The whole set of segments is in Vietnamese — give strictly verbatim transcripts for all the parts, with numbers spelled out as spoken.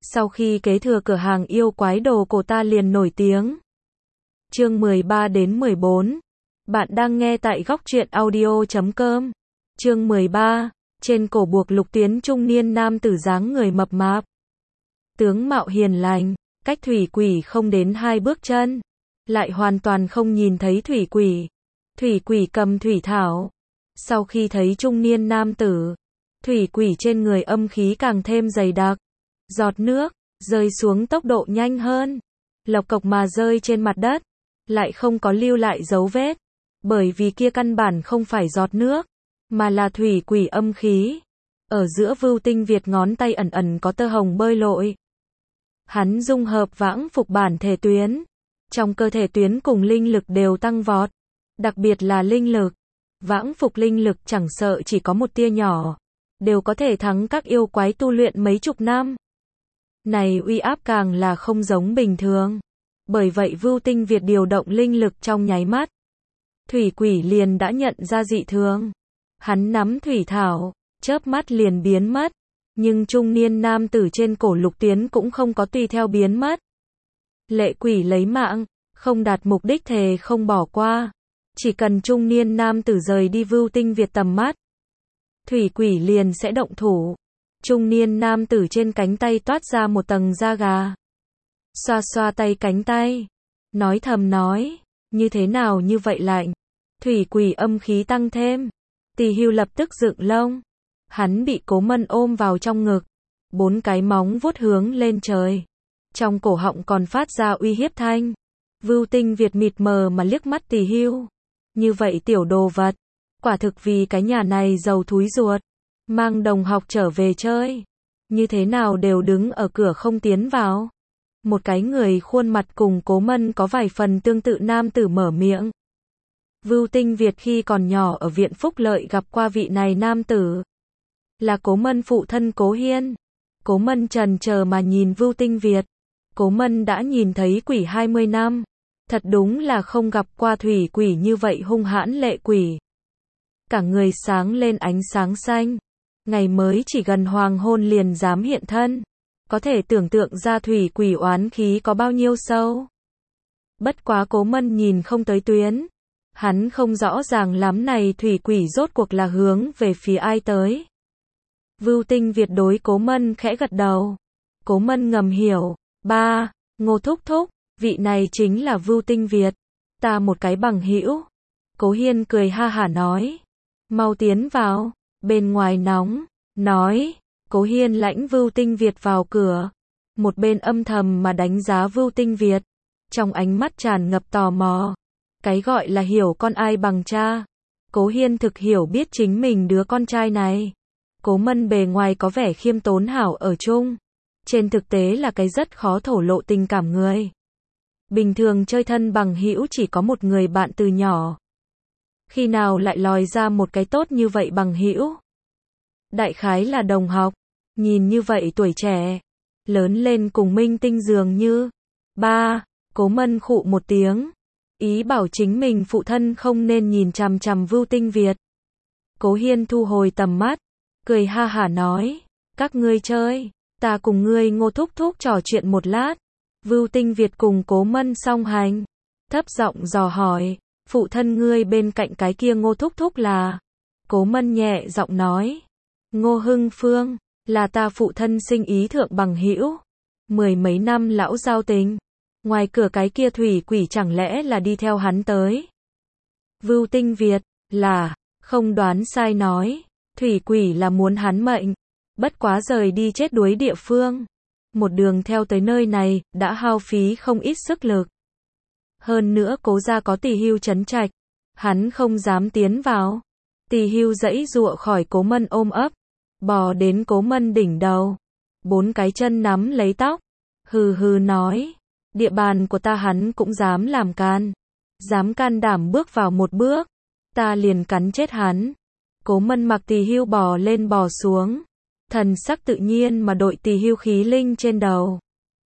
Sau khi kế thừa cửa hàng yêu quái đồ cổ ta liền nổi tiếng. Chương mười ba đến mười bốn. Bạn đang nghe tại góc truyện audio chấm com. Chương mười ba. Trên cổ buộc lục tuyến trung niên nam tử dáng người mập mạp. Tướng mạo hiền lành, cách thủy quỷ không đến hai bước chân. Lại hoàn toàn không nhìn thấy thủy quỷ. Thủy quỷ cầm thủy thảo. Sau khi thấy trung niên nam tử, thủy quỷ trên người âm khí càng thêm dày đặc. Giọt nước, rơi xuống tốc độ nhanh hơn. Lộc cộc mà rơi trên mặt đất. Lại không có lưu lại dấu vết. Bởi vì kia căn bản không phải giọt nước, mà là thủy quỷ âm khí. Ở giữa Vưu Tinh Việt ngón tay ẩn ẩn có tơ hồng bơi lội. Hắn dung hợp vãng phục bản thể tuyến. Trong cơ thể tuyến cùng linh lực đều tăng vọt. Đặc biệt là linh lực. Vãng phục linh lực chẳng sợ chỉ có một tia nhỏ. Đều có thể thắng các yêu quái tu luyện mấy chục năm. Này uy áp càng là không giống bình thường. Bởi vậy Vưu Tinh Việt điều động linh lực trong nháy mắt. Thủy quỷ liền đã nhận ra dị thường. Hắn nắm thủy thảo, chớp mắt liền biến mất. Nhưng trung niên nam tử trên cổ lục tuyến cũng không có tùy theo biến mất. Lệ quỷ lấy mạng, không đạt mục đích thề không bỏ qua. Chỉ cần trung niên nam tử rời đi Vưu Tinh Việt tầm mắt, thủy quỷ liền sẽ động thủ. Trung niên nam tử trên cánh tay toát ra một tầng da gà. Xoa xoa tay cánh tay. Nói thầm nói. Như thế nào như vậy lạnh. Thủy quỷ âm khí tăng thêm. Tỳ Hưu lập tức dựng lông. Hắn bị Cố Mân ôm vào trong ngực. Bốn cái móng vuốt hướng lên trời. Trong cổ họng còn phát ra uy hiếp thanh. Vưu Tinh Việt mịt mờ mà liếc mắt Tỳ Hưu. Như vậy tiểu đồ vật. Quả thực vì cái nhà này giàu thúi ruột. Mang đồng học trở về chơi. Như thế nào đều đứng ở cửa không tiến vào. Một cái người khuôn mặt cùng Cố Mân có vài phần tương tự nam tử mở miệng. Vưu Tinh Việt khi còn nhỏ ở viện Phúc Lợi gặp qua vị này nam tử. Là Cố Mân phụ thân Cố Hiên. Cố Mân trần chờ mà nhìn Vưu Tinh Việt. Cố Mân đã nhìn thấy quỷ hai mươi năm. Thật đúng là không gặp qua thủy quỷ như vậy hung hãn lệ quỷ. Cả người sáng lên ánh sáng xanh. Ngày mới chỉ gần hoàng hôn liền dám hiện thân. Có thể tưởng tượng ra thủy quỷ oán khí có bao nhiêu sâu. Bất quá Cố Mân nhìn không tới tuyến. Hắn không rõ ràng lắm này thủy quỷ rốt cuộc là hướng về phía ai tới. Vưu Tinh Việt đối Cố Mân khẽ gật đầu. Cố Mân ngầm hiểu. Ba, Ngô thúc thúc, vị này chính là Vưu Tinh Việt. Ta một cái bằng hữu. Cố Hiên cười ha hả nói. Mau tiến vào, bên ngoài nóng. Nói. Cố Hiên lãnh Vưu Tinh Việt vào cửa. Một bên âm thầm mà đánh giá Vưu Tinh Việt. Trong ánh mắt tràn ngập tò mò. Cái gọi là hiểu con ai bằng cha. Cố Hiên thực hiểu biết chính mình đứa con trai này. Cố Mân bề ngoài có vẻ khiêm tốn hảo ở chung. Trên thực tế là cái rất khó thổ lộ tình cảm người. Bình thường chơi thân bằng hữu chỉ có một người bạn từ nhỏ. Khi nào lại lòi ra một cái tốt như vậy bằng hữu? Đại khái là đồng học. Nhìn như vậy tuổi trẻ. Lớn lên cùng minh tinh dường như. Ba, Cố Mân khụ một tiếng. Ý bảo chính mình phụ thân không nên nhìn chằm chằm Vưu Tinh Việt. Cố Hiên thu hồi tầm mắt. Cười ha hả nói. Các ngươi chơi. Ta cùng ngươi Ngô thúc thúc trò chuyện một lát. Vưu Tinh Việt cùng Cố Mân song hành. Thấp giọng dò hỏi. Phụ thân ngươi bên cạnh cái kia Ngô thúc thúc là. Cố Mân nhẹ giọng nói. Ngô Hưng Phương. Là ta phụ thân sinh ý thượng bằng hữu. Mười mấy năm lão giao tình. Ngoài cửa cái kia thủy quỷ chẳng lẽ là đi theo hắn tới. Vưu Tinh Việt. Là. Không đoán sai nói. Thủy quỷ là muốn hắn mệnh. Bất quá rời đi chết đuối địa phương. Một đường theo tới nơi này, đã hao phí không ít sức lực. Hơn nữa Cố gia có Tỳ Hưu trấn trạch. Hắn không dám tiến vào. Tỳ Hưu giãy giụa khỏi Cố Mân ôm ấp. Bò đến Cố Mân đỉnh đầu. Bốn cái chân nắm lấy tóc. Hừ hừ nói. Địa bàn của ta hắn cũng dám làm can. Dám can đảm bước vào một bước. Ta liền cắn chết hắn. Cố Mân mặc Tỳ Hưu bò lên bò xuống. Thần sắc tự nhiên mà đội Tỳ Hưu khí linh trên đầu.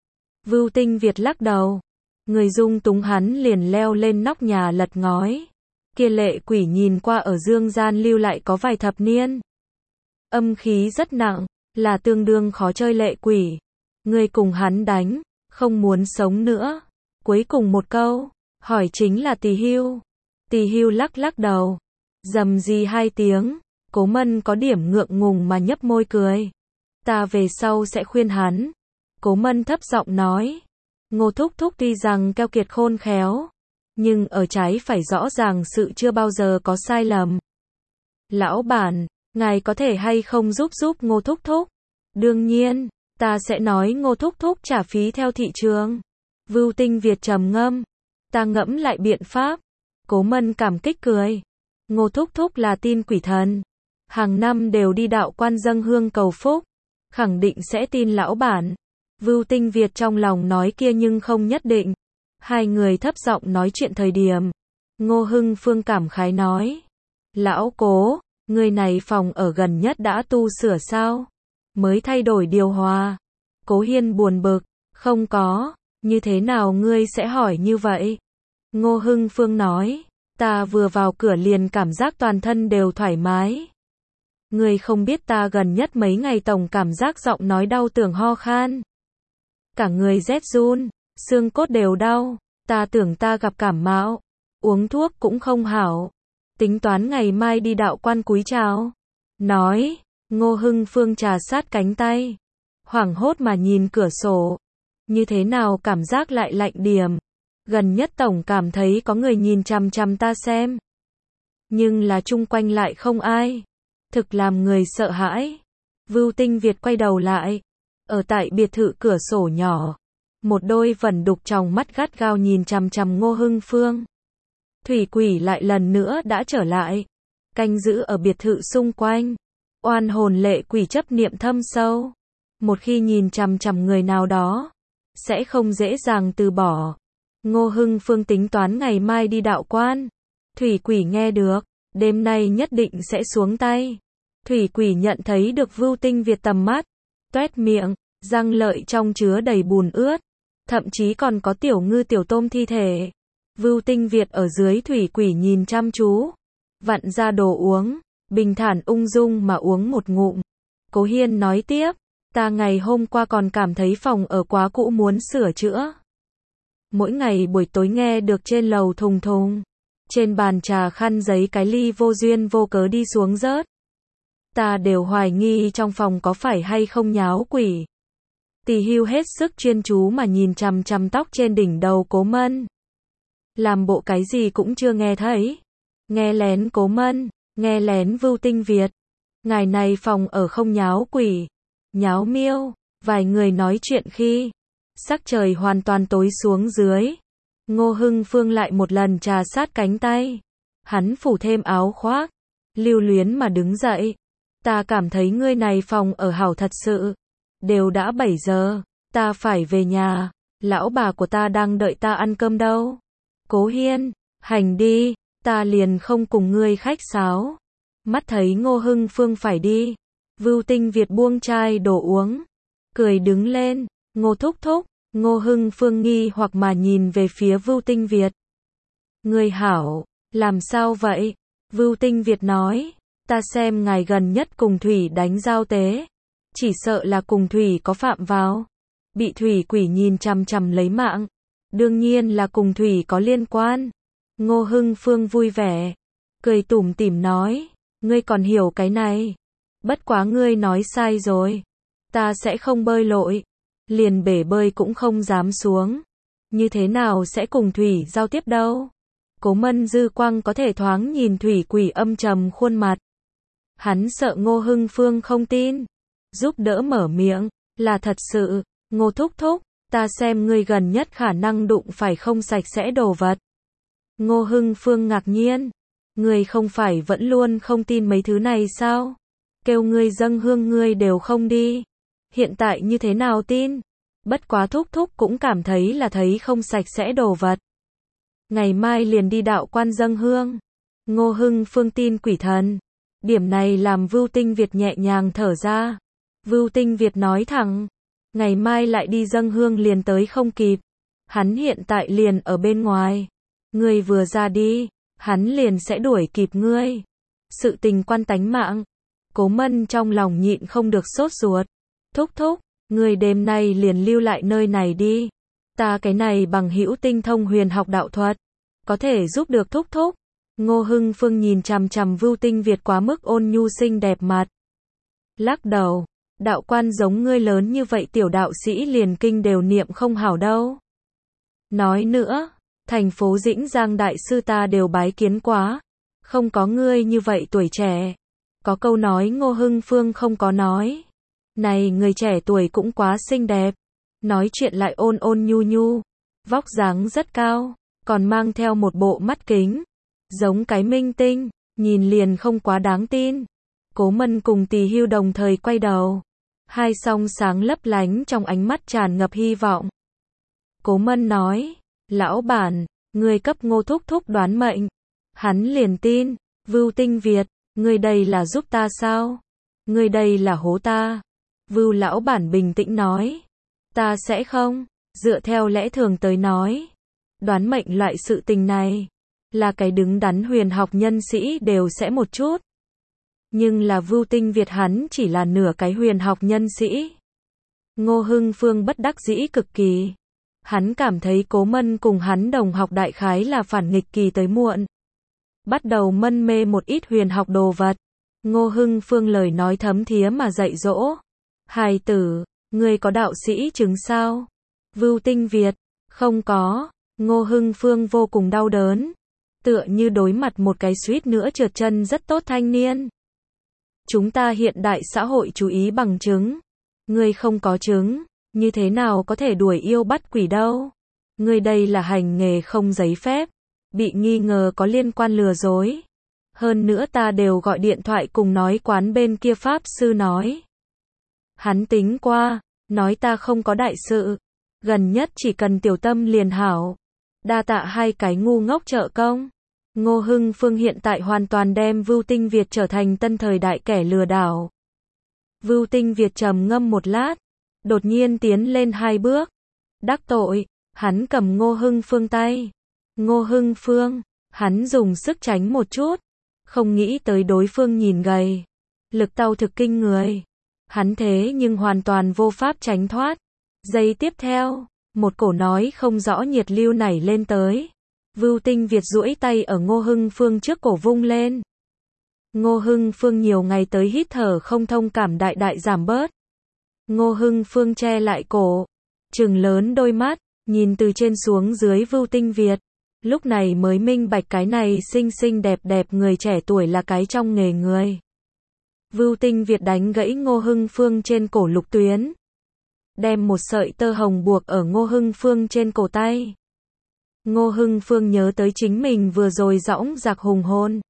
Vưu Tinh Việt lắc đầu. Người dung túng hắn liền leo lên nóc nhà lật ngói. Kia lệ quỷ nhìn qua ở dương gian lưu lại có vài thập niên. Âm khí rất nặng, là tương đương khó chơi lệ quỷ. Ngươi cùng hắn đánh, không muốn sống nữa. Cuối cùng một câu, hỏi chính là Tỳ Hưu. Tỳ Hưu lắc lắc đầu, rầm rì hai tiếng, Cố Mân có điểm ngượng ngùng mà nhấp môi cười. Ta về sau sẽ khuyên hắn. Cố Mân thấp giọng nói. Ngô thúc thúc tuy rằng keo kiệt khôn khéo, nhưng ở trái phải rõ ràng sự chưa bao giờ có sai lầm. Lão bản, ngài có thể hay không giúp giúp Ngô thúc thúc? Đương nhiên, ta sẽ nói Ngô thúc thúc trả phí theo thị trường. Vưu Tinh Việt trầm ngâm. Ta ngẫm lại biện pháp. Cố Mân cảm kích cười. Ngô thúc thúc là tin quỷ thần. Hàng năm đều đi đạo quan dâng hương cầu phúc. Khẳng định sẽ tin lão bản. Vưu Tinh Việt trong lòng nói kia nhưng không nhất định. Hai người thấp giọng nói chuyện thời điểm. Ngô Hưng Phương cảm khái nói. Lão Cố, người này phòng ở gần nhất đã tu sửa sao? Mới thay đổi điều hòa. Cố Hiên buồn bực. Không có. Như thế nào ngươi sẽ hỏi như vậy? Ngô Hưng Phương nói. Ta vừa vào cửa liền cảm giác toàn thân đều thoải mái. Ngươi không biết ta gần nhất mấy ngày tổng cảm giác giọng nói đau tưởng ho khan. Cả người rét run, xương cốt đều đau, ta tưởng ta gặp cảm mạo, uống thuốc cũng không hảo. Tính toán ngày mai đi đạo quan cúi chào. Nói, Ngô Hưng Phương trà sát cánh tay, hoảng hốt mà nhìn cửa sổ. Như thế nào cảm giác lại lạnh điểm. Gần nhất tổng cảm thấy có người nhìn chằm chằm ta xem. Nhưng là chung quanh lại không ai. Thực làm người sợ hãi. Vưu Tinh Việt quay đầu lại. Ở tại biệt thự cửa sổ nhỏ. Một đôi vẩn đục tròng mắt gắt gao nhìn chằm chằm Ngô Hưng Phương. Thủy quỷ lại lần nữa đã trở lại. Canh giữ ở biệt thự xung quanh. Oan hồn lệ quỷ chấp niệm thâm sâu. Một khi nhìn chằm chằm người nào đó, sẽ không dễ dàng từ bỏ. Ngô Hưng Phương tính toán ngày mai đi đạo quan. Thủy quỷ nghe được, đêm nay nhất định sẽ xuống tay. Thủy quỷ nhận thấy được Vưu Tinh Việt tầm mắt, toét miệng, răng lợi trong chứa đầy bùn ướt, thậm chí còn có tiểu ngư tiểu tôm thi thể. Vưu Tinh Việt ở dưới thủy quỷ nhìn chăm chú, vặn ra đồ uống, bình thản ung dung mà uống một ngụm. Cố Hiên nói tiếp, ta ngày hôm qua còn cảm thấy phòng ở quá cũ muốn sửa chữa. Mỗi ngày buổi tối nghe được trên lầu thùng thùng, trên bàn trà khăn giấy cái ly vô duyên vô cớ đi xuống rớt. Ta đều hoài nghi trong phòng có phải hay không nháo quỷ. Tỳ Hưu hết sức chuyên chú mà nhìn chằm chằm tóc trên đỉnh đầu Cố Mân. Làm bộ cái gì cũng chưa nghe thấy. Nghe lén Cố Mân, nghe lén Vưu Tinh Việt. Ngày này phòng ở không nháo quỷ, nháo miêu. Vài người nói chuyện khi sắc trời hoàn toàn tối xuống dưới. Ngô Hưng Phương lại một lần trà sát cánh tay. Hắn phủ thêm áo khoác, lưu luyến mà đứng dậy. Ta cảm thấy ngươi này phòng ở hảo thật sự. Đều đã bảy giờ, ta phải về nhà. Lão bà của ta đang đợi ta ăn cơm đâu. Cố Hiên, hành đi, ta liền không cùng ngươi khách sáo. Mắt thấy Ngô Hưng Phương phải đi, Vưu Tinh Việt buông chai đồ uống, cười đứng lên. Ngô thúc thúc. Ngô Hưng Phương nghi hoặc mà nhìn về phía Vưu Tinh Việt. Ngươi hảo, làm sao vậy? Vưu Tinh Việt nói, ta xem ngài gần nhất cùng Thủy đánh giao tế. Chỉ sợ là cùng Thủy có phạm vào. Bị Thủy quỷ nhìn chằm chằm lấy mạng. Đương nhiên là cùng Thủy có liên quan. Ngô Hưng Phương vui vẻ, cười tủm tỉm nói, ngươi còn hiểu cái này. Bất quá ngươi nói sai rồi. Ta sẽ không bơi lội. Liền bể bơi cũng không dám xuống. Như thế nào sẽ cùng Thủy giao tiếp đâu? Cố Mân dư quang có thể thoáng nhìn Thủy quỷ âm trầm khuôn mặt. Hắn sợ Ngô Hưng Phương không tin. Giúp đỡ mở miệng, là thật sự. Ngô thúc thúc, ta xem ngươi gần nhất khả năng đụng phải không sạch sẽ đồ vật. Ngô Hưng Phương ngạc nhiên. Ngươi không phải vẫn luôn không tin mấy thứ này sao? Kêu ngươi dâng hương ngươi đều không đi. Hiện tại như thế nào tin? Bất quá thúc thúc cũng cảm thấy là thấy không sạch sẽ đồ vật. Ngày mai liền đi đạo quan dâng hương. Ngô Hưng Phương tin quỷ thần. Điểm này làm Vưu Tinh Việt nhẹ nhàng thở ra. Vưu Tinh Việt nói thẳng, ngày mai lại đi dâng hương liền tới không kịp. Hắn hiện tại liền ở bên ngoài. Ngươi vừa ra đi, hắn liền sẽ đuổi kịp ngươi. Sự tình quan tánh mạng. Cố Mân trong lòng nhịn không được sốt ruột. Thúc thúc, Ngươi đêm nay liền lưu lại nơi này đi. Ta cái này bằng hữu tinh thông huyền học đạo thuật, có thể giúp được thúc thúc. Ngô Hưng Phương nhìn chằm chằm Vưu Tinh Việt quá mức ôn nhu xinh đẹp mặt. Lắc đầu, đạo quan giống ngươi lớn như vậy tiểu đạo sĩ liền kinh đều niệm không hảo đâu. Nói nữa, thành phố Dĩnh Giang đại sư ta đều bái kiến quá, không có ngươi như vậy tuổi trẻ. Có câu nói Ngô Hưng Phương không có nói. Này người trẻ tuổi cũng quá xinh đẹp, nói chuyện lại ôn ôn nhu nhu, vóc dáng rất cao, còn mang theo một bộ mắt kính, giống cái minh tinh, nhìn liền không quá đáng tin. Cố Mân cùng Tỳ Hưu đồng thời quay đầu, hai song sáng lấp lánh trong ánh mắt tràn ngập hy vọng. Cố Mân nói, lão bản, người cấp Ngô thúc thúc đoán mệnh. Hắn liền tin. Vưu Tinh Việt, người đây là giúp ta sao? Người đây là hố ta. Vưu lão bản bình tĩnh nói, ta sẽ không. Dựa theo lẽ thường tới nói, đoán mệnh loại sự tình này là cái đứng đắn huyền học nhân sĩ đều sẽ một chút. Nhưng là Vưu Tinh Việt hắn chỉ là nửa cái huyền học nhân sĩ. Ngô Hưng Phương bất đắc dĩ cực kỳ. Hắn cảm thấy Cố Mân cùng hắn đồng học đại khái là phản nghịch kỳ tới muộn. Bắt đầu mân mê một ít huyền học đồ vật. Ngô Hưng Phương lời nói thấm thía mà dạy dỗ. Hài tử, ngươi có đạo sĩ chứng sao? Vưu Tinh Việt, không có. Ngô Hưng Phương vô cùng đau đớn. Tựa như đối mặt một cái suýt nữa trượt chân rất tốt thanh niên. Chúng ta hiện đại xã hội chú ý bằng chứng. Ngươi không có chứng, như thế nào có thể đuổi yêu bắt quỷ đâu? Ngươi đây là hành nghề không giấy phép, bị nghi ngờ có liên quan lừa dối. Hơn nữa ta đều gọi điện thoại cùng nói quán bên kia pháp sư nói. Hắn tính qua, nói ta không có đại sự, gần nhất chỉ cần tiểu tâm liền hảo. Đa tạ hai cái ngu ngốc trợ công. Ngô Hưng Phương hiện tại hoàn toàn đem Vưu Tinh Việt trở thành tân thời đại kẻ lừa đảo. Vưu Tinh Việt trầm ngâm một lát, đột nhiên tiến lên hai bước. Đắc tội, hắn cầm Ngô Hưng Phương tay. Ngô Hưng Phương, hắn dùng sức tránh một chút, không nghĩ tới đối phương nhìn gầy, lực tau thực kinh người. Hắn thế nhưng hoàn toàn vô pháp tránh thoát. Giây tiếp theo, một cổ nói không rõ nhiệt lưu nảy lên tới. Vưu Tinh Việt duỗi tay ở Ngô Hưng Phương trước cổ vung lên. Ngô Hưng Phương nhiều ngày tới hít thở không thông cảm đại đại giảm bớt. Ngô Hưng Phương che lại cổ, trừng lớn đôi mắt, nhìn từ trên xuống dưới Vưu Tinh Việt. Lúc này mới minh bạch cái này xinh xinh đẹp đẹp người trẻ tuổi là cái trong nghề người. Vưu Tinh Việt đánh gãy Ngô Hưng Phương trên cổ lục tuyến, đem một sợi tơ hồng buộc ở Ngô Hưng Phương trên cổ tay. Ngô Hưng Phương nhớ tới chính mình vừa rồi dõng dạc hùng hồn.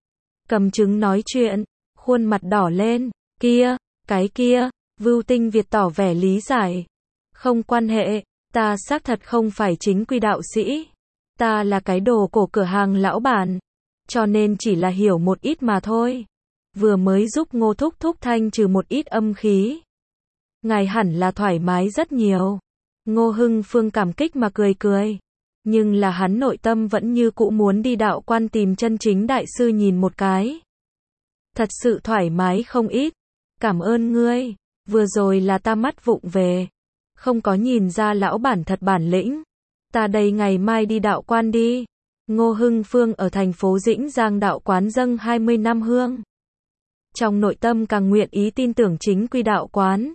Cầm chứng nói chuyện, khuôn mặt đỏ lên. Kia, cái kia, Vưu Tinh Việt tỏ vẻ lý giải. Không quan hệ, ta xác thật không phải chính quy đạo sĩ. Ta là cái đồ cổ cửa hàng lão bản, cho nên chỉ là hiểu một ít mà thôi. Vừa mới giúp Ngô thúc thúc thanh trừ một ít âm khí. Ngài hẳn là thoải mái rất nhiều. Ngô Hưng Phương cảm kích mà cười cười. Nhưng là hắn nội tâm vẫn như cũ muốn đi đạo quan tìm chân chính đại sư nhìn một cái. Thật sự thoải mái không ít. Cảm ơn ngươi, vừa rồi là ta mắt vụng về, không có nhìn ra lão bản thật bản lĩnh. Ta đây ngày mai đi đạo quan đi. Ngô Hưng Phương ở thành phố Dĩnh Giang đạo quán dâng hai mươi năm hương. Trong nội tâm càng nguyện ý tin tưởng chính quy đạo quán.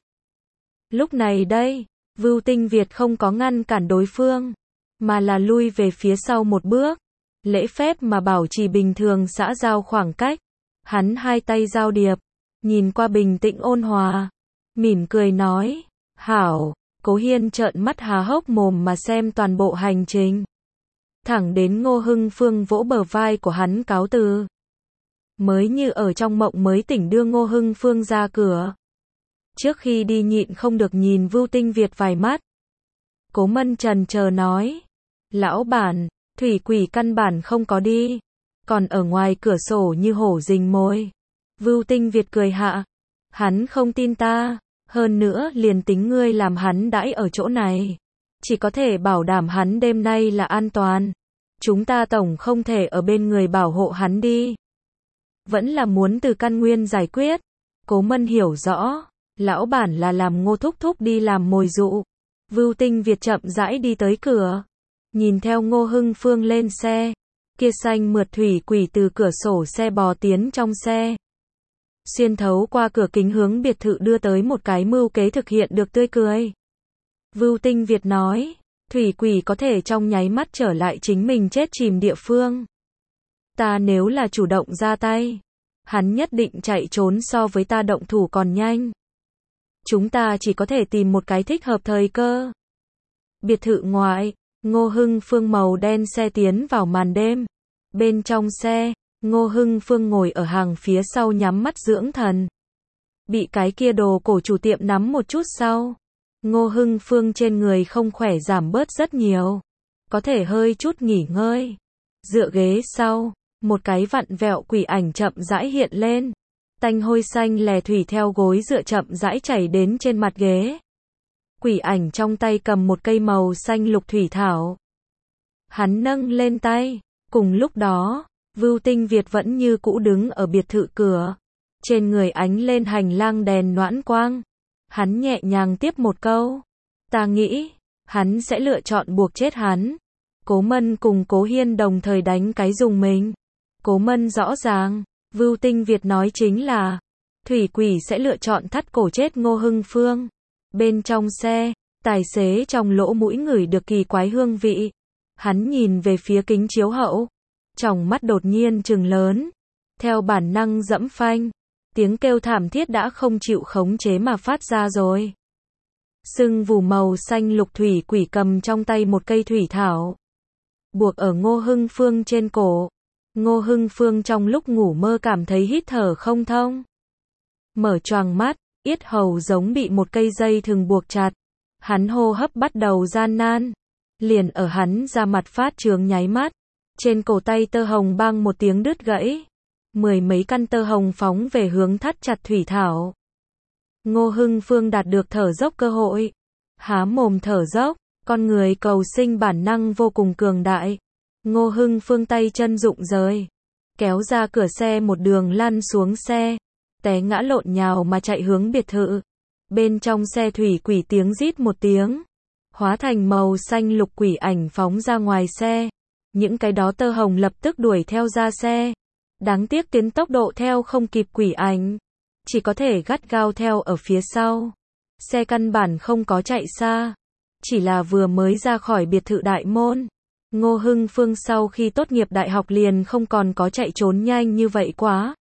Lúc này đây, Vưu Tinh Việt không có ngăn cản đối phương, mà là lui về phía sau một bước, lễ phép mà bảo trì bình thường xã giao khoảng cách. Hắn hai tay giao điệp, nhìn qua bình tĩnh ôn hòa, mỉm cười nói, hảo. Cố Hiên trợn mắt há hốc mồm mà xem toàn bộ hành trình. Thẳng đến Ngô Hưng Phương vỗ bờ vai của hắn cáo từ. Mới như ở trong mộng mới tỉnh đưa Ngô Hưng Phương ra cửa. Trước khi đi nhịn không được nhìn Vưu Tinh Việt vài mắt. Cố Mân trần chờ nói, lão bản, thủy quỷ căn bản không có đi, còn ở ngoài cửa sổ như hổ rình mồi. Vưu Tinh Việt cười hạ, hắn không tin ta. Hơn nữa liền tính ngươi làm hắn đãi ở chỗ này, chỉ có thể bảo đảm hắn đêm nay là an toàn. Chúng ta tổng không thể ở bên người bảo hộ hắn đi. Vẫn là muốn từ căn nguyên giải quyết. Cố Mân hiểu rõ, Lão bản là làm Ngô thúc thúc đi làm mồi dụ. Vưu Tinh Việt chậm rãi đi tới cửa. Nhìn theo Ngô Hưng Phương lên xe. Kia xanh mượt thủy quỷ từ cửa sổ xe bò tiến trong xe. Xuyên thấu qua cửa kính hướng biệt thự đưa tới một cái mưu kế thực hiện được tươi cười. Vưu Tinh Việt nói, thủy quỷ có thể trong nháy mắt trở lại chính mình chết chìm địa phương. Ta nếu là chủ động ra tay, hắn nhất định chạy trốn so với ta động thủ còn nhanh. Chúng ta chỉ có thể tìm một cái thích hợp thời cơ. Biệt thự ngoại, Ngô Hưng Phương màu đen xe tiến vào màn đêm. Bên trong xe, Ngô Hưng Phương ngồi ở hàng phía sau nhắm mắt dưỡng thần. Bị cái kia đồ cổ chủ tiệm nắm một chút sau. Ngô Hưng Phương trên người không khỏe giảm bớt rất nhiều. Có thể hơi chút nghỉ ngơi. Dựa ghế sau, một cái vặn vẹo quỷ ảnh chậm rãi hiện lên. Tanh hôi xanh lè thủy theo gối dựa chậm rãi chảy đến trên mặt ghế. Quỷ ảnh trong tay cầm một cây màu xanh lục thủy thảo. Hắn nâng lên tay. Cùng lúc đó, Vưu Tinh Việt vẫn như cũ đứng ở biệt thự cửa. Trên người ánh lên hành lang đèn noãn quang. Hắn nhẹ nhàng tiếp một câu. Ta nghĩ, hắn sẽ lựa chọn buộc chết hắn. Cố Mân cùng Cố Hiên đồng thời đánh cái dùng mình. Cố Mân rõ ràng, Vưu Tinh Việt nói chính là, thủy quỷ sẽ lựa chọn thắt cổ chết Ngô Hưng Phương. Bên trong xe, tài xế trong lỗ mũi ngửi được kỳ quái hương vị. Hắn nhìn về phía kính chiếu hậu. Tròng mắt đột nhiên trừng lớn. Theo bản năng dẫm phanh. Tiếng kêu thảm thiết đã không chịu khống chế mà phát ra rồi. Sưng vù màu xanh lục thủy quỷ cầm trong tay một cây thủy thảo. Buộc ở Ngô Hưng Phương trên cổ. Ngô Hưng Phương trong lúc ngủ mơ cảm thấy hít thở không thông. Mở choàng mắt, yết hầu giống bị một cây dây thừng buộc chặt. Hắn hô hấp bắt đầu gian nan. Liền ở hắn ra mặt phát trướng nháy mắt. Trên cổ tay tơ hồng bang một tiếng đứt gãy. Mười mấy căn tơ hồng phóng về hướng thắt chặt thủy thảo. Ngô Hưng Phương đạt được thở dốc cơ hội. Há mồm thở dốc, con người cầu sinh bản năng vô cùng cường đại. Ngô Hưng Phương tay chân rụng rời. Kéo ra cửa xe một đường lăn xuống xe. Té ngã lộn nhào mà chạy hướng biệt thự. Bên trong xe thủy quỷ tiếng rít một tiếng. Hóa thành màu xanh lục quỷ ảnh phóng ra ngoài xe. Những cái đó tơ hồng lập tức đuổi theo ra xe. Đáng tiếc tiến tốc độ theo không kịp quỷ ảnh. Chỉ có thể gắt gao theo ở phía sau. Xe căn bản không có chạy xa. Chỉ là vừa mới ra khỏi biệt thự đại môn. Ngô Hưng Phương sau khi tốt nghiệp đại học liền không còn có chạy trốn nhanh như vậy quá.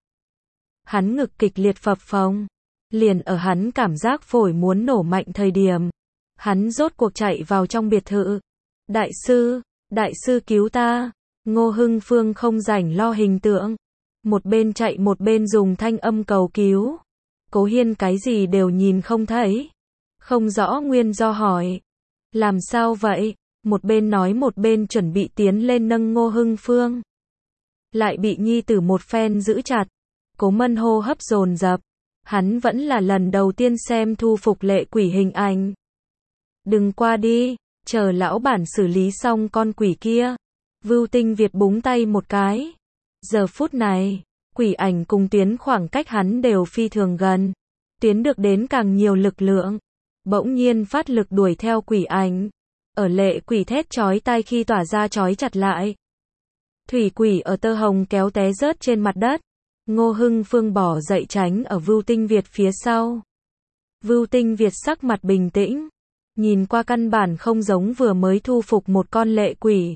Hắn ngực kịch liệt phập phồng. Liền ở hắn cảm giác phổi muốn nổ mạnh thời điểm. Hắn rốt cuộc chạy vào trong biệt thự. Đại sư, đại sư cứu ta. Ngô Hưng Phương không rảnh lo hình tượng. Một bên chạy một bên dùng thanh âm cầu cứu. Cố Hiên cái gì đều nhìn không thấy. Không rõ nguyên do hỏi. Làm sao vậy? Một bên nói một bên chuẩn bị tiến lên nâng Ngô Hưng Phương. Lại bị nhi tử một phen giữ chặt. Cố Mân hô hấp dồn dập. Hắn vẫn là lần đầu tiên xem thu phục lệ quỷ hình ảnh. Đừng qua đi, chờ lão bản xử lý xong con quỷ kia. Vưu Tinh Việt búng tay một cái. Giờ phút này, quỷ ảnh cùng Tuyến khoảng cách hắn đều phi thường gần. Tuyến được đến càng nhiều lực lượng. Bỗng nhiên phát lực đuổi theo quỷ ảnh. Ở lệ quỷ thét chói tai khi tỏa ra chói chặt lại. Thủy quỷ ở tơ hồng kéo té rớt trên mặt đất. Ngô Hưng Phương bỏ dậy tránh ở Vưu Tinh Việt phía sau. Vưu Tinh Việt sắc mặt bình tĩnh. Nhìn qua căn bản không giống vừa mới thu phục một con lệ quỷ.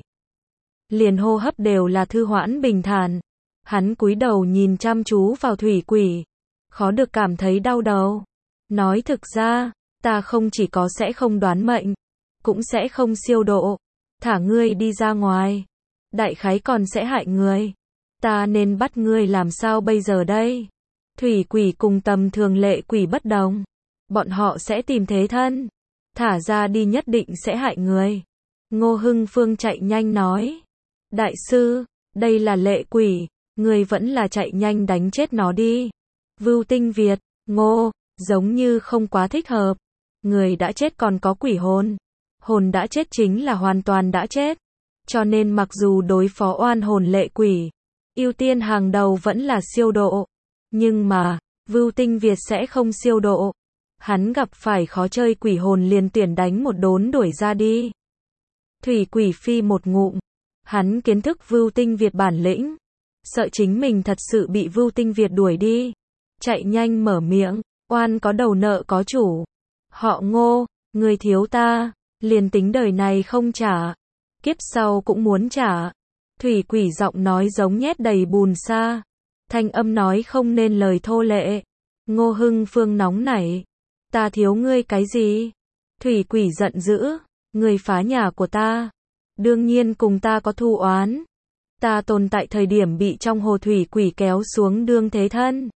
Liền hô hấp đều là thư hoãn bình thản. Hắn cúi đầu nhìn chăm chú vào thủy quỷ. Khó được cảm thấy đau đầu. Nói thực ra, ta không chỉ có sẽ không đoán mệnh. Cũng sẽ không siêu độ. Thả ngươi đi ra ngoài. Đại khái còn sẽ hại người. Ta nên bắt ngươi làm sao bây giờ đây? Thủy quỷ cùng tầm thường lệ quỷ bất đồng. Bọn họ sẽ tìm thế thân. Thả ra đi nhất định sẽ hại người. Ngô Hưng Phương chạy nhanh nói. Đại sư, đây là lệ quỷ. Người vẫn là chạy nhanh đánh chết nó đi. Vưu Tinh Việt, Ngô, giống như không quá thích hợp. Người đã chết còn có quỷ hồn. Hồn đã chết chính là hoàn toàn đã chết. Cho nên mặc dù đối phó oan hồn lệ quỷ, ưu tiên hàng đầu vẫn là siêu độ. Nhưng mà, Vưu Tinh Việt sẽ không siêu độ. Hắn gặp phải khó chơi quỷ hồn liền tuyển đánh một đốn đuổi ra đi. Thủy quỷ phi một ngụm. Hắn kiến thức Vưu Tinh Việt bản lĩnh. Sợ chính mình thật sự bị Vưu Tinh Việt đuổi đi. Chạy nhanh mở miệng, oan có đầu nợ có chủ. Họ Ngô, người thiếu ta, liền tính đời này không trả, kiếp sau cũng muốn trả. Thủy quỷ giọng nói giống nhét đầy bùn sa. Thanh âm nói không nên lời thô lệ. Ngô Hưng Phương nóng nảy. Ta thiếu ngươi cái gì? Thủy quỷ giận dữ. Ngươi phá nhà của ta. Đương nhiên cùng ta có thù oán. Ta tồn tại thời điểm bị trong hồ thủy quỷ kéo xuống đương thế thân.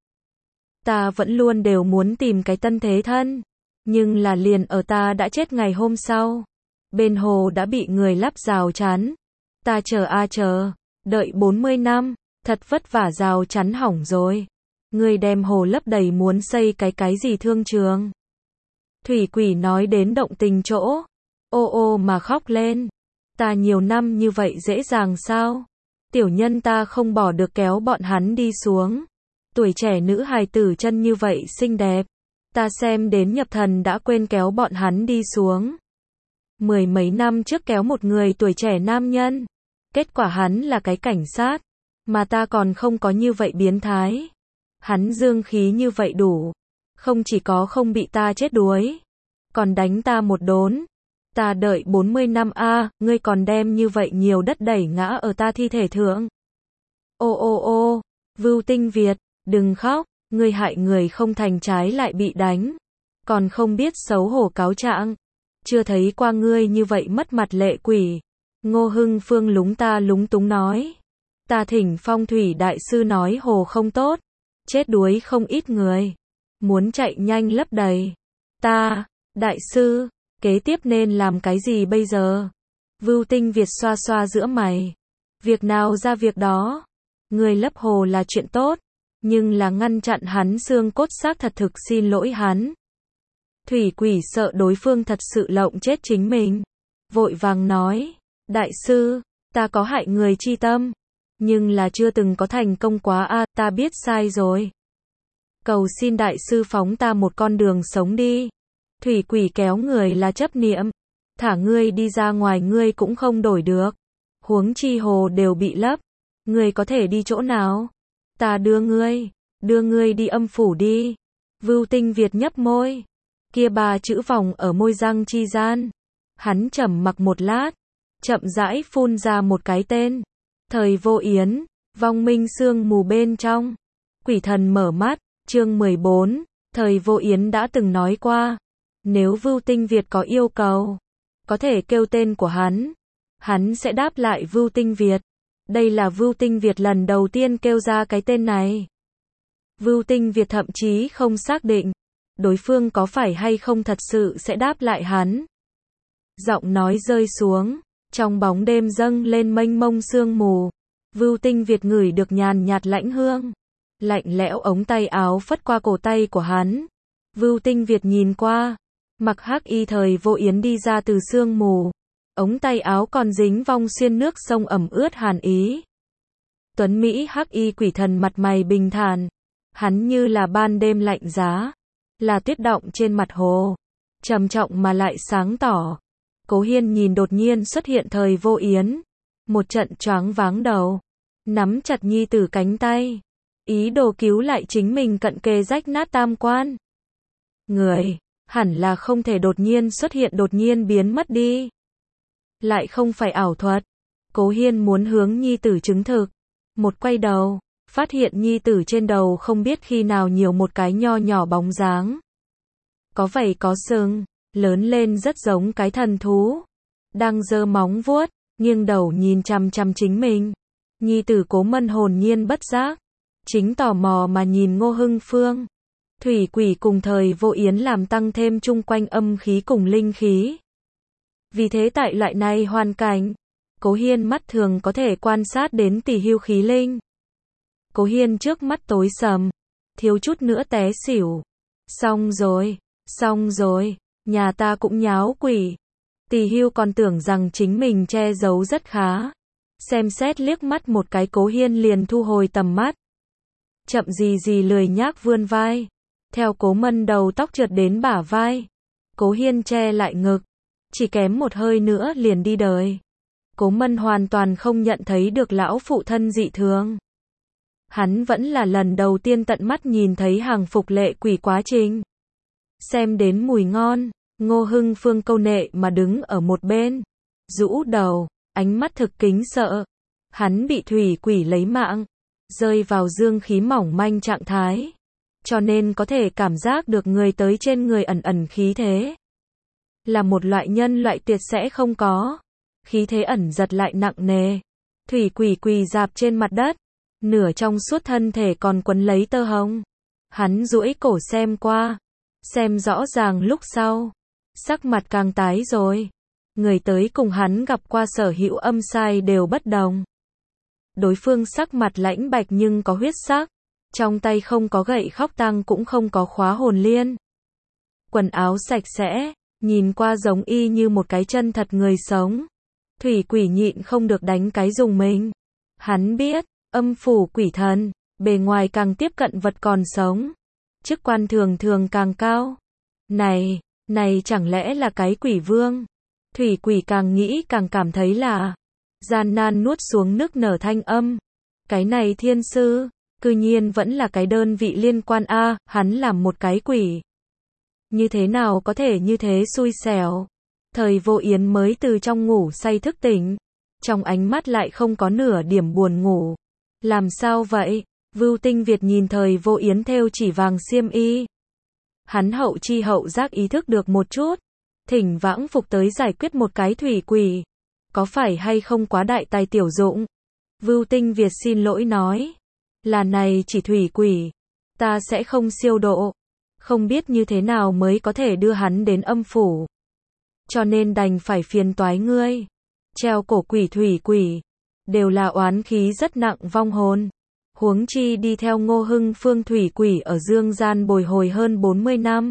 Ta vẫn luôn đều muốn tìm cái tân thế thân. Nhưng là liền ở ta đã chết ngày hôm sau. Bên hồ đã bị người lắp rào chắn. Ta chờ a chờ. Đợi bốn mươi năm. Thật vất vả rào chắn hỏng rồi. Người đem hồ lấp đầy muốn xây cái cái gì thương trường. Thủy quỷ nói đến động tình chỗ. Ô ô mà khóc lên. Ta nhiều năm như vậy dễ dàng sao? Tiểu nhân ta không bỏ được kéo bọn hắn đi xuống. Tuổi trẻ nữ hài tử chân như vậy xinh đẹp. Ta xem đến nhập thần đã quên kéo bọn hắn đi xuống. Mười mấy năm trước kéo một người tuổi trẻ nam nhân. Kết quả hắn là cái cảnh sát. Mà ta còn không có như vậy biến thái. Hắn dương khí như vậy đủ. Không chỉ có không bị ta chết đuối. Còn đánh ta một đốn. Ta đợi bốn mươi năm a, à, ngươi còn đem như vậy nhiều đất đẩy ngã ở ta thi thể thượng. Ô ô ô, Vưu Tinh Việt, đừng khóc, ngươi hại người không thành trái lại bị đánh. Còn không biết xấu hổ cáo trạng. Chưa thấy qua ngươi như vậy mất mặt lệ quỷ. Ngô Hưng Phương lúng ta lúng túng nói. Ta thỉnh phong thủy đại sư nói hồ không tốt. Chết đuối không ít người. Muốn chạy nhanh lấp đầy. Ta, đại sư, kế tiếp nên làm cái gì bây giờ? Vưu Tinh Việt xoa xoa giữa mày. Việc nào ra việc đó. Người lấp hồ là chuyện tốt. Nhưng là ngăn chặn hắn xương cốt xác thật thực xin lỗi hắn. Thủy quỷ sợ đối phương thật sự lộng chết chính mình. Vội vàng nói. Đại sư, ta có hại người chi tâm. Nhưng là chưa từng có thành công quá a, à, ta biết sai rồi. Cầu xin đại sư phóng ta một con đường sống đi. Thủy quỷ kéo người là chấp niệm. Thả ngươi đi ra ngoài ngươi cũng không đổi được. Huống chi hồ đều bị lấp. Ngươi có thể đi chỗ nào? Ta đưa ngươi. Đưa ngươi đi âm phủ đi. Vưu Tinh Việt nhấp môi. Kia ba chữ vòng ở môi răng chi gian. Hắn trầm mặc một lát. Chậm rãi phun ra một cái tên. Thời Vô Yến. Vong minh sương mù bên trong. Quỷ thần mở mắt. Chương mười bốn. Thời Vô Yến đã từng nói qua. Nếu Vưu Tinh Việt có yêu cầu. Có thể kêu tên của hắn. Hắn sẽ đáp lại Vưu Tinh Việt. Đây là Vưu Tinh Việt lần đầu tiên kêu ra cái tên này. Vưu Tinh Việt thậm chí không xác định. Đối phương có phải hay không thật sự sẽ đáp lại hắn. Giọng nói rơi xuống. Trong bóng đêm dâng lên mênh mông sương mù. Vưu Tinh Việt ngửi được nhàn nhạt lãnh hương. Lạnh lẽo ống tay áo phất qua cổ tay của hắn. Vưu Tinh Việt nhìn qua. Mặc hắc y Thời Vô Yến đi ra từ sương mù. Ống tay áo còn dính vong xuyên nước sông ẩm ướt hàn ý. Tuấn Mỹ hắc y quỷ thần mặt mày bình thản. Hắn như là ban đêm lạnh giá. Là tuyết động trên mặt hồ. Trầm trọng mà lại sáng tỏ. Cố Hiên nhìn đột nhiên xuất hiện Thời Vô Yến. Một trận choáng váng đầu. Nắm chặt nhi tử cánh tay. Ý đồ cứu lại chính mình cận kề rách nát tam quan. Người, hẳn là không thể đột nhiên xuất hiện đột nhiên biến mất đi. Lại không phải ảo thuật. Cố Hiên muốn hướng nhi tử chứng thực. Một quay đầu, phát hiện nhi tử trên đầu không biết khi nào nhiều một cái nho nhỏ bóng dáng. Có vảy có sừng, lớn lên rất giống cái thần thú. Đang giơ móng vuốt, nghiêng đầu nhìn chằm chằm chính mình. Nhi tử Cố Mân hồn nhiên bất giác. Chính tò mò mà nhìn Ngô Hưng Phương. Thủy quỷ cùng Thời Vô Yến làm tăng thêm chung quanh âm khí cùng linh khí. Vì thế tại loại này hoàn cảnh, Cố Hiên mắt thường có thể quan sát đến tỷ hưu khí linh. Cố Hiên trước mắt tối sầm, thiếu chút nữa té xỉu. Xong rồi, xong rồi, nhà ta cũng nháo quỷ. Tỷ hưu còn tưởng rằng chính mình che giấu rất khá. Xem xét liếc mắt một cái Cố Hiên liền thu hồi tầm mắt. Chậm gì gì lười nhác vươn vai. Theo Cố Mân đầu tóc trượt đến bả vai. Cố Hiên che lại ngực. Chỉ kém một hơi nữa liền đi đời. Cố Mân hoàn toàn không nhận thấy được lão phụ thân dị thường. Hắn vẫn là lần đầu tiên tận mắt nhìn thấy hàng phục lệ quỷ quá trình. Xem đến mùi ngon, Ngô Hưng Phương câu nệ mà đứng ở một bên. Rũ đầu, ánh mắt thực kính sợ. Hắn bị thủy quỷ lấy mạng, rơi vào dương khí mỏng manh trạng thái. Cho nên có thể cảm giác được người tới trên người ẩn ẩn khí thế. Là một loại nhân loại tuyệt sẽ không có. Khí thế ẩn giật lại nặng nề. Thủy quỷ quỳ dạp trên mặt đất. Nửa trong suốt thân thể còn quấn lấy tơ hồng. Hắn duỗi cổ xem qua. Xem rõ ràng lúc sau. Sắc mặt càng tái rồi. Người tới cùng hắn gặp qua sở hữu âm sai đều bất đồng. Đối phương sắc mặt lãnh bạch nhưng có huyết sắc. Trong tay không có gậy khóc tang cũng không có khóa hồn liên. Quần áo sạch sẽ, nhìn qua giống y như một cái chân thật người sống. Thủy quỷ nhịn không được đánh cái dùng mình. Hắn biết, âm phủ quỷ thần, bề ngoài càng tiếp cận vật còn sống. Chức quan thường thường càng cao. Này, này chẳng lẽ là cái quỷ vương? Thủy quỷ càng nghĩ càng cảm thấy là gian nan nuốt xuống nước nở thanh âm. Cái này thiên sư, cư nhiên vẫn là cái đơn vị liên quan a, à, hắn làm một cái quỷ. Như thế nào có thể như thế xui xẻo? Thời Vô Yến mới từ trong ngủ say thức tỉnh. Trong ánh mắt lại không có nửa điểm buồn ngủ. Làm sao vậy? Vưu Tinh Việt nhìn Thời Vô Yến thêu chỉ vàng xiêm y. Hắn hậu chi hậu giác ý thức được một chút. Thỉnh vãng phục tới giải quyết một cái thủy quỷ. Có phải hay không quá đại tài tiểu dụng? Vưu Tinh Việt xin lỗi nói. Là này chỉ thủy quỷ. Ta sẽ không siêu độ. Không biết như thế nào mới có thể đưa hắn đến âm phủ. Cho nên đành phải phiền toái ngươi. Treo cổ quỷ thủy quỷ. Đều là oán khí rất nặng vong hồn. Huống chi đi theo Ngô Hưng Phương thủy quỷ ở dương gian bồi hồi hơn bốn mươi năm.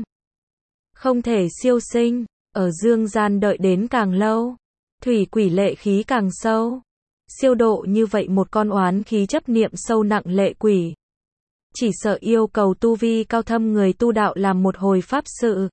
Không thể siêu sinh. Ở dương gian đợi đến càng lâu. Thủy quỷ lệ khí càng sâu. Siêu độ như vậy một con oán khí chấp niệm sâu nặng lệ quỷ. Chỉ sợ yêu cầu tu vi cao thâm người tu đạo làm một hồi pháp sự.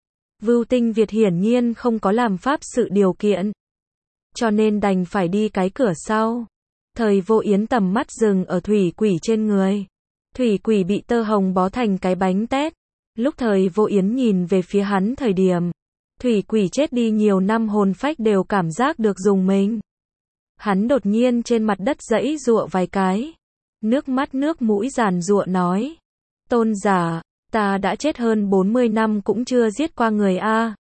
Vưu Tinh Việt hiển nhiên không có làm pháp sự điều kiện. Cho nên đành phải đi cái cửa sau. Thời Vô Yến tầm mắt dừng ở thủy quỷ trên người. Thủy quỷ bị tơ hồng bó thành cái bánh tét. Lúc Thời Vô Yến nhìn về phía hắn thời điểm. Thủy quỷ chết đi nhiều năm hồn phách đều cảm giác được dùng mình. Hắn đột nhiên trên mặt đất giãy giụa vài cái. Nước mắt nước mũi giàn giụa nói. Tôn giả, ta đã chết hơn bốn mươi năm cũng chưa giết qua người a.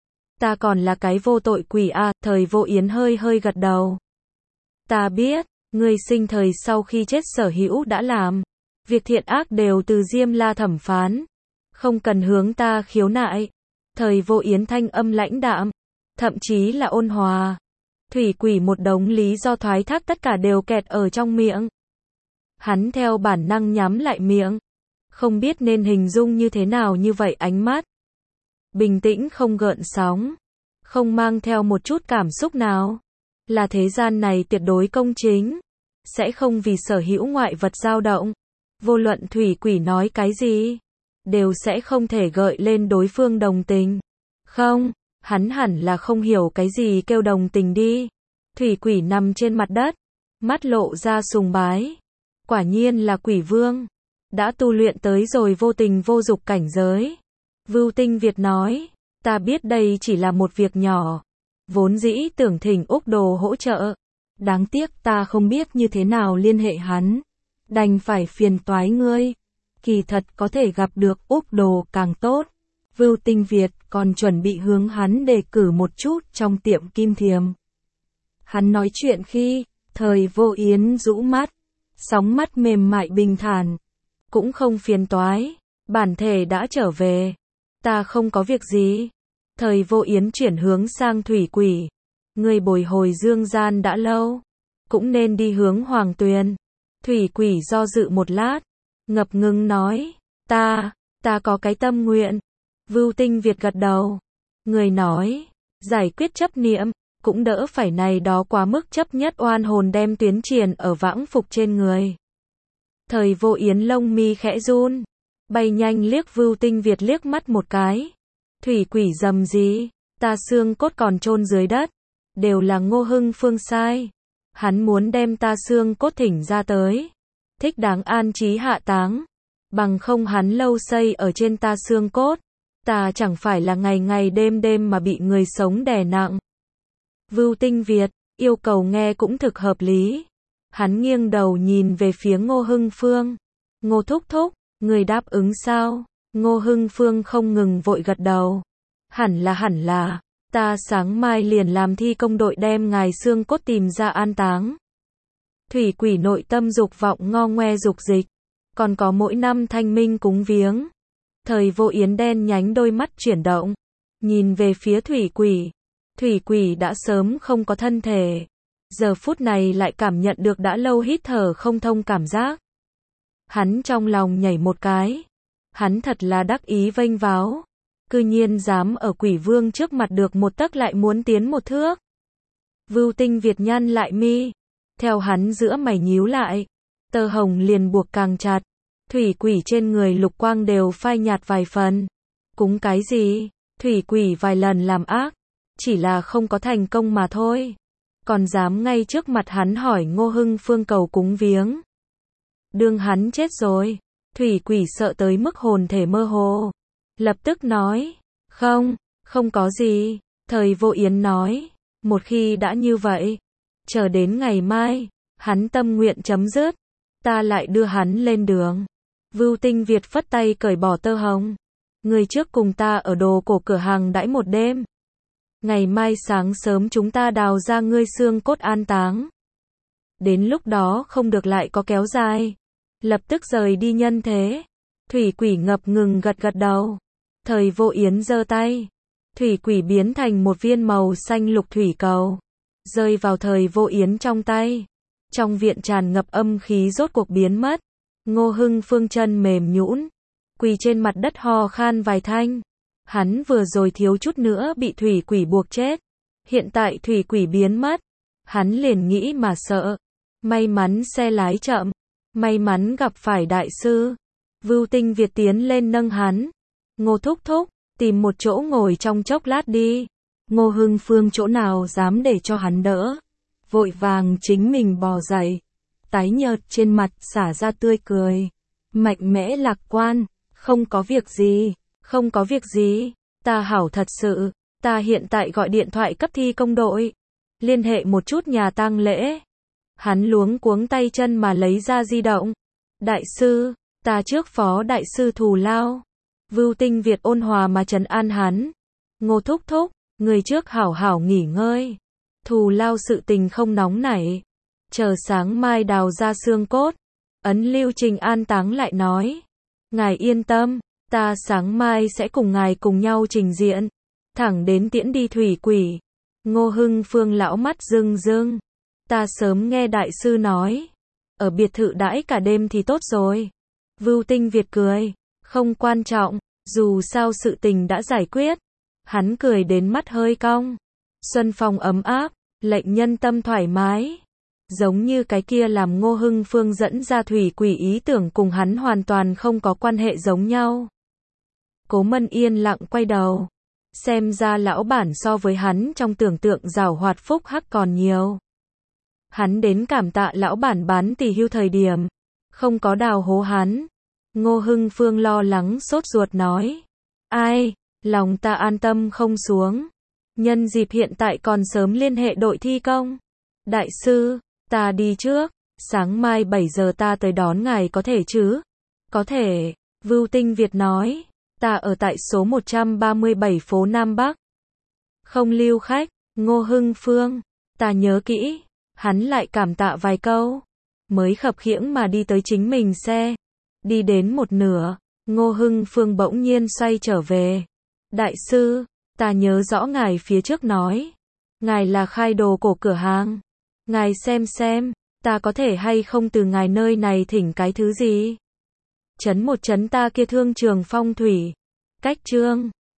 Ta còn là cái vô tội quỷ a. Thời Vô Yến hơi hơi gật đầu. Ta biết, ngươi sinh thời sau khi chết sở hữu đã làm. Việc thiện ác đều từ Diêm La thẩm phán. Không cần hướng ta khiếu nại. Thời Vô Yến thanh âm lãnh đạm. Thậm chí là ôn hòa. Thủy quỷ một đống lý do thoái thác tất cả đều kẹt ở trong miệng. Hắn theo bản năng nhắm lại miệng. Không biết nên hình dung như thế nào như vậy ánh mắt. Bình tĩnh không gợn sóng. Không mang theo một chút cảm xúc nào. Là thế gian này tuyệt đối công chính. Sẽ không vì sở hữu ngoại vật dao động. Vô luận thủy quỷ nói cái gì. Đều sẽ không thể gợi lên đối phương đồng tình. Không. Hắn hẳn là không hiểu cái gì kêu đồng tình đi. Thủy quỷ nằm trên mặt đất. Mắt lộ ra sùng bái. Quả nhiên là quỷ vương. Đã tu luyện tới rồi vô tình vô dục cảnh giới. Vưu Tinh Việt nói. Ta biết đây chỉ là một việc nhỏ. Vốn dĩ tưởng thỉnh Úc Đồ hỗ trợ. Đáng tiếc ta không biết như thế nào liên hệ hắn. Đành phải phiền toái ngươi. Kỳ thật có thể gặp được Úc Đồ càng tốt. Vưu Tinh Việt còn chuẩn bị hướng hắn đề cử một chút trong tiệm kim thiềm. Hắn nói chuyện khi, Thời Vô Yến rũ mắt, sóng mắt mềm mại bình thản. Cũng không phiền toái, bản thể đã trở về. Ta không có việc gì. Thời Vô Yến chuyển hướng sang thủy quỷ. Người bồi hồi dương gian đã lâu. Cũng nên đi hướng Hoàng Tuyền. Thủy quỷ do dự một lát. Ngập ngừng nói. Ta, ta có cái tâm nguyện. Vưu Tinh Việt gật đầu. Người nói. Giải quyết chấp niệm. Cũng đỡ phải này đó quá mức chấp nhất oan hồn đem tuyến triền ở vãng phục trên người. Thời Vô Yến lông mi khẽ run. bay nhanh liếc Vưu Tinh Việt liếc mắt một cái. Thủy quỷ dầm gì, ta xương cốt còn chôn dưới đất, đều là Ngô Hưng Phương sai. Hắn muốn đem ta xương cốt thỉnh ra tới, thích đáng an trí hạ táng, bằng không hắn lâu xây ở trên ta xương cốt, ta chẳng phải là ngày ngày đêm đêm mà bị người sống đè nặng. Vưu Tinh Việt, yêu cầu nghe cũng thực hợp lý. Hắn nghiêng đầu nhìn về phía Ngô Hưng Phương. Ngô thúc thúc, người đáp ứng sao? Ngô Hưng Phương không ngừng vội gật đầu. Hẳn là hẳn là, ta sáng mai liền làm thi công đội đem ngài xương cốt tìm ra an táng. Thủy quỷ nội tâm dục vọng ngo ngoe dục dịch, còn có mỗi năm thanh minh cúng viếng. Thời Vô Yến đen nhánh đôi mắt chuyển động, nhìn về phía thủy quỷ. Thủy quỷ đã sớm không có thân thể, giờ phút này lại cảm nhận được đã lâu hít thở không thông cảm giác. Hắn trong lòng nhảy một cái, hắn thật là đắc ý vênh váo, cư nhiên dám ở quỷ vương trước mặt được một tấc lại muốn tiến một thước. Vưu Tinh Việt nhăn lại mi, theo hắn giữa mày nhíu lại, tơ hồng liền buộc càng chặt, thủy quỷ trên người lục quang đều phai nhạt vài phần. Cúng cái gì? Thủy quỷ vài lần làm ác, chỉ là không có thành công mà thôi, còn dám ngay trước mặt hắn hỏi Ngô Hưng Phương cầu cúng viếng. Đương hắn chết rồi, thủy quỷ sợ tới mức hồn thể mơ hồ, lập tức nói, không, không có gì. Thời Vô Yến nói, một khi đã như vậy, chờ đến ngày mai, hắn tâm nguyện chấm dứt, ta lại đưa hắn lên đường. Vưu Tinh Việt phất tay cởi bỏ tơ hồng, người trước cùng ta ở đồ cổ cửa hàng đãi một đêm. Ngày mai sáng sớm chúng ta đào ra ngươi xương cốt an táng. Đến lúc đó không được lại có kéo dài. Lập tức rời đi nhân thế. Thủy quỷ ngập ngừng gật gật đầu. Thời Vô Yến giơ tay. Thủy quỷ biến thành một viên màu xanh lục thủy cầu, rơi vào Thời Vô Yến trong tay. Trong viện tràn ngập âm khí rốt cuộc biến mất. Ngô Hưng Phương chân mềm nhũn, quỳ trên mặt đất ho khan vài thanh. Hắn vừa rồi thiếu chút nữa bị thủy quỷ buộc chết. Hiện tại thủy quỷ biến mất, hắn liền nghĩ mà sợ. May mắn xe lái chậm, may mắn gặp phải đại sư. Vưu Tinh Việt tiến lên nâng hắn. Ngô thúc thúc, tìm một chỗ ngồi trong chốc lát đi. Ngô Hưng Phương chỗ nào dám để cho hắn đỡ, vội vàng chính mình bò dậy, tái nhợt trên mặt xả ra tươi cười, mạnh mẽ lạc quan. Không có việc gì, không có việc gì, ta hảo thật sự, ta hiện tại gọi điện thoại cấp thi công đội, liên hệ một chút nhà tang lễ. Hắn luống cuống tay chân mà lấy ra di động. Đại sư, ta trước phó đại sư thù lao. Vưu Tinh Việt ôn hòa mà trấn an hắn. Ngô thúc thúc, người trước hảo hảo nghỉ ngơi. Thù lao sự tình không nóng nảy. Chờ sáng mai đào ra xương cốt, ấn lưu trình an táng lại nói. Ngài yên tâm, ta sáng mai sẽ cùng ngài cùng nhau trình diện, thẳng đến tiễn đi thủy quỷ. Ngô Hưng Phương lão mắt rưng rưng. Ta sớm nghe đại sư nói, ở biệt thự đãi cả đêm thì tốt rồi. Vưu Tinh Việt cười, không quan trọng, dù sao sự tình đã giải quyết. Hắn cười đến mắt hơi cong. Xuân phong ấm áp, lệnh nhân tâm thoải mái. Giống như cái kia làm Ngô Hưng Phương dẫn ra thủy quỷ ý tưởng cùng hắn hoàn toàn không có quan hệ giống nhau. Cố Mân yên lặng quay đầu. Xem ra lão bản so với hắn trong tưởng tượng giàu hoạt phúc hắc còn nhiều. Hắn đến cảm tạ lão bản bán tỷ hưu thời điểm, không có đào hố hắn. Ngô Hưng Phương lo lắng sốt ruột nói. Ai, lòng ta an tâm không xuống. Nhân dịp hiện tại còn sớm liên hệ đội thi công. Đại sư, ta đi trước, sáng mai bảy giờ ta tới đón ngài có thể chứ? Có thể, Vưu Tinh Việt nói. Ta ở tại số một trăm ba mươi bảy phố Nam Bắc. Không lưu khách. Ngô Hưng Phương, ta nhớ kỹ. Hắn lại cảm tạ vài câu, mới khập khiễng mà đi tới chính mình xe. Đi đến một nửa, Ngô Hưng Phương bỗng nhiên xoay trở về. Đại sư, ta nhớ rõ ngài phía trước nói, ngài là khai đồ cổ cửa hàng. Ngài xem xem, ta có thể hay không từ ngài nơi này thỉnh cái thứ gì? Chấn một chấn ta kia thương trường phong thủy. Cách chương